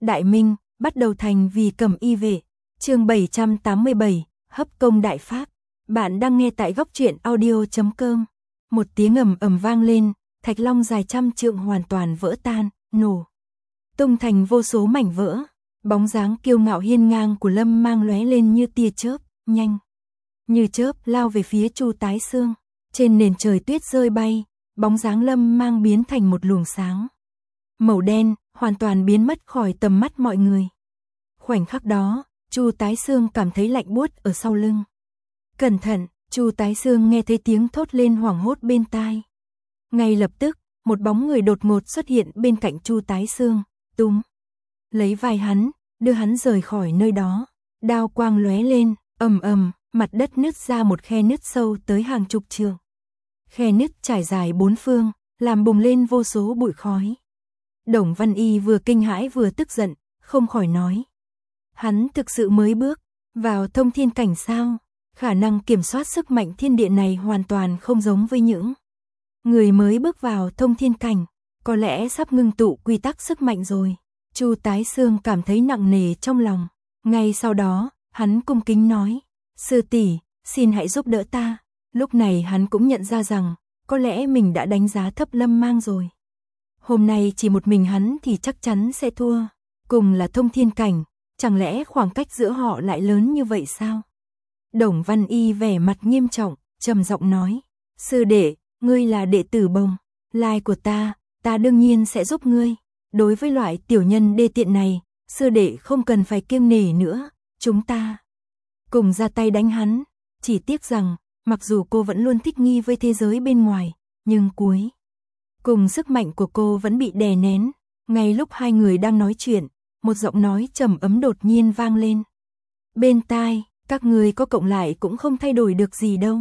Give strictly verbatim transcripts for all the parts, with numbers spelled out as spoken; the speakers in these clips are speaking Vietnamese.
Đại Minh, bắt đầu thành vì Cẩm Y vệ. Chương bảy trăm tám mươi bảy, hấp công đại pháp. Bạn đang nghe tại góc truyện audio chấm com. Một tiếng ầm ầm vang lên, thạch long dài trăm trượng hoàn toàn vỡ tan, nổ tung thành vô số mảnh vỡ. Bóng dáng kiêu ngạo hiên ngang của Lâm Mang lóe lên như tia chớp, nhanh như chớp lao về phía Chu Tái Xương. Trên nền trời tuyết rơi bay, bóng dáng Lâm Mang biến thành một luồng sáng màu đen, hoàn toàn biến mất khỏi tầm mắt mọi người. Khoảnh khắc đó, Chu Tái Xương cảm thấy lạnh buốt ở sau lưng. Cẩn thận, Chu Tái Xương nghe thấy tiếng thốt lên hoảng hốt bên tai. Ngay lập tức, một bóng người đột ngột xuất hiện bên cạnh Chu Tái Xương, túm lấy vai hắn, đưa hắn rời khỏi nơi đó. Đao quang lóe lên, ầm ầm, mặt đất nứt ra một khe nứt sâu tới hàng chục trượng. Khe nứt trải dài bốn phương, làm bùng lên vô số bụi khói. Đồng Văn Y vừa kinh hãi vừa tức giận, không khỏi nói: hắn thực sự mới bước vào thông thiên cảnh sao? Khả năng kiểm soát sức mạnh thiên địa này hoàn toàn không giống với những người mới bước vào thông thiên cảnh, có lẽ sắp ngưng tụ quy tắc sức mạnh rồi. Chu Tái Xương cảm thấy nặng nề trong lòng. Ngay sau đó, hắn cung kính nói: sư tỷ, xin hãy giúp đỡ ta. Lúc này hắn cũng nhận ra rằng, có lẽ mình đã đánh giá thấp Lâm Mang rồi. Hôm nay chỉ một mình hắn thì chắc chắn sẽ thua. Cùng là thông thiên cảnh, chẳng lẽ khoảng cách giữa họ lại lớn như vậy sao? Đồng Văn Y vẻ mặt nghiêm trọng, trầm giọng nói: sư đệ, ngươi là đệ tử Bồng Lai của ta, ta đương nhiên sẽ giúp ngươi. Đối với loại tiểu nhân đê tiện này, sư đệ không cần phải kiêng nể nữa, chúng ta cùng ra tay đánh hắn. Chỉ tiếc rằng, mặc dù cô vẫn luôn thích nghi với thế giới bên ngoài, nhưng cuối cùng sức mạnh của cô vẫn bị đè nén. Ngay lúc hai người đang nói chuyện, một giọng nói trầm ấm đột nhiên vang lên bên tai: các người có cộng lại cũng không thay đổi được gì đâu.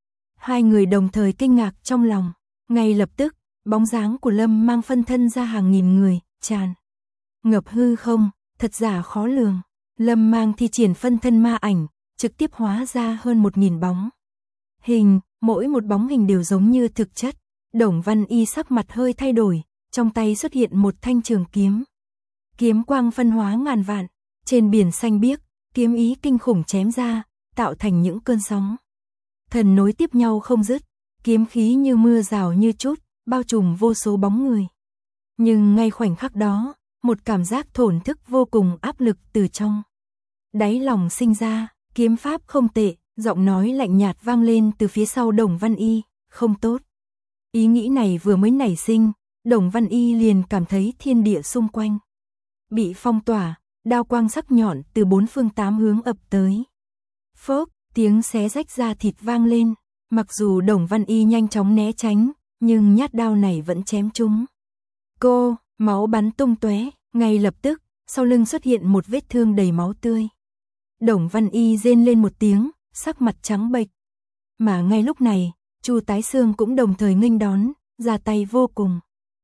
Hai người đồng thời kinh ngạc trong lòng. Ngay lập tức, bóng dáng của Lâm Mang phân thân ra hàng nghìn người, tràn ngập hư không, thật giả khó lường. Lâm Mang thi triển phân thân ma ảnh, trực tiếp hóa ra hơn một nghìn bóng hình, mỗi một bóng hình đều giống như thực chất. Đồng Văn Y sắc mặt hơi thay đổi, trong tay xuất hiện một thanh trường kiếm. Kiếm quang phân hóa ngàn vạn, trên biển xanh biếc, kiếm ý kinh khủng chém ra, tạo thành những cơn sóng thần nối tiếp nhau không dứt. Kiếm khí như mưa rào như trút, bao trùm vô số bóng người. Nhưng ngay khoảnh khắc đó, một cảm giác thổn thức vô cùng áp lực từ trong đáy lòng sinh ra. Kiếm pháp không tệ, giọng nói lạnh nhạt vang lên từ phía sau Đồng Văn Y: không tốt. Ý nghĩ này vừa mới nảy sinh, Đồng Văn Y liền cảm thấy thiên địa xung quanh bị phong tỏa, đao quang sắc nhọn từ bốn phương tám hướng ập tới. Phốc, tiếng xé rách da thịt vang lên. Mặc dù Đồng Văn Y nhanh chóng né tránh, nhưng nhát đao này vẫn chém trúng cô, máu bắn tung tóe. Ngay lập tức, sau lưng xuất hiện một vết thương đầy máu tươi. Đồng Văn Y rên lên một tiếng, sắc mặt trắng bệch. Mà ngay lúc này, Chu Tái Xương cũng đồng thời nghênh đón, ra tay vô cùng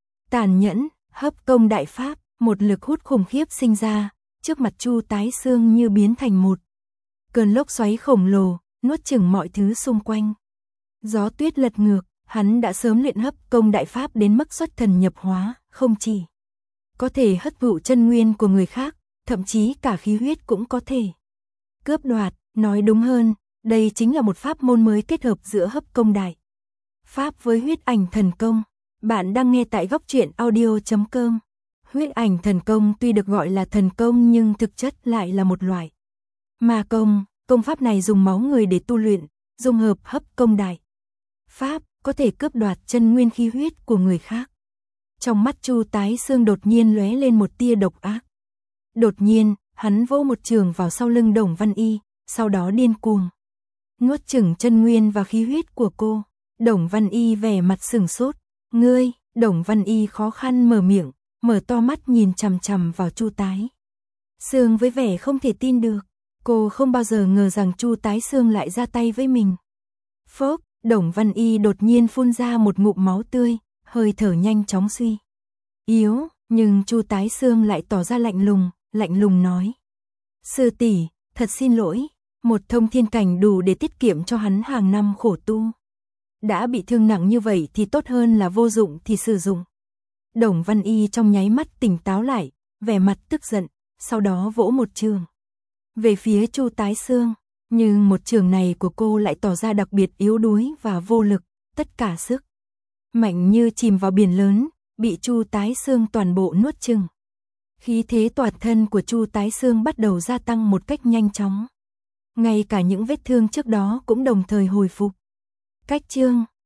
tàn nhẫn, hấp công đại pháp. Một lực hút khủng khiếp sinh ra, trước mặt Chu Tái Xương như biến thành một cơn lốc xoáy khổng lồ, nuốt chửng mọi thứ xung quanh. Gió tuyết lật ngược, hắn đã sớm luyện hấp công đại pháp đến mức xuất thần nhập hóa, không chỉ có thể hấp thụ chân nguyên của người khác, thậm chí cả khí huyết cũng có thể cướp đoạt. Nói đúng hơn, đây chính là một pháp môn mới kết hợp giữa hấp công đại pháp với huyết ảnh thần công. Bạn đang nghe tại góc truyện audio chấm com. Huyết ảnh thần công tuy được gọi là thần công nhưng thực chất lại là một loại ma công. Công pháp này dùng máu người để tu luyện, dung hợp hấp công đại pháp, có thể cướp đoạt chân nguyên khí huyết của người khác. Trong mắt Chu Tái Xương đột nhiên lóe lên một tia độc ác. Đột nhiên, hắn vỗ một trường vào sau lưng Đồng Văn Y, sau đó điên cuồng nuốt chửng chân nguyên và khí huyết của cô. Đồng Văn Y vẻ mặt sửng sốt. Ngươi? Đồng Văn Y khó khăn mở miệng, mở to mắt nhìn chằm chằm vào Chu Tái Xương với vẻ không thể tin được. Cô không bao giờ ngờ rằng Chu Tái Xương lại ra tay với mình. Phốc, Đồng Văn Y đột nhiên phun ra một ngụm máu tươi, hơi thở nhanh chóng suy yếu, nhưng Chu Tái Xương lại tỏ ra lạnh lùng, lạnh lùng nói: sư tỷ, thật xin lỗi, một thông thiên cảnh đủ để tiết kiệm cho hắn hàng năm khổ tu. Đã bị thương nặng như vậy thì tốt hơn là vô dụng thì sử dụng. Đồng Văn Y trong nháy mắt tỉnh táo lại, vẻ mặt tức giận, sau đó vỗ một trường về phía Chu Tái Xương, nhưng một trường này của cô lại tỏ ra đặc biệt yếu đuối và vô lực, tất cả sức mạnh như chìm vào biển lớn, bị Chu Tái Xương toàn bộ nuốt chửng. Khí thế toàn thân của Chu Tái Xương bắt đầu gia tăng một cách nhanh chóng. Ngay cả những vết thương trước đó cũng đồng thời hồi phục. Cách chương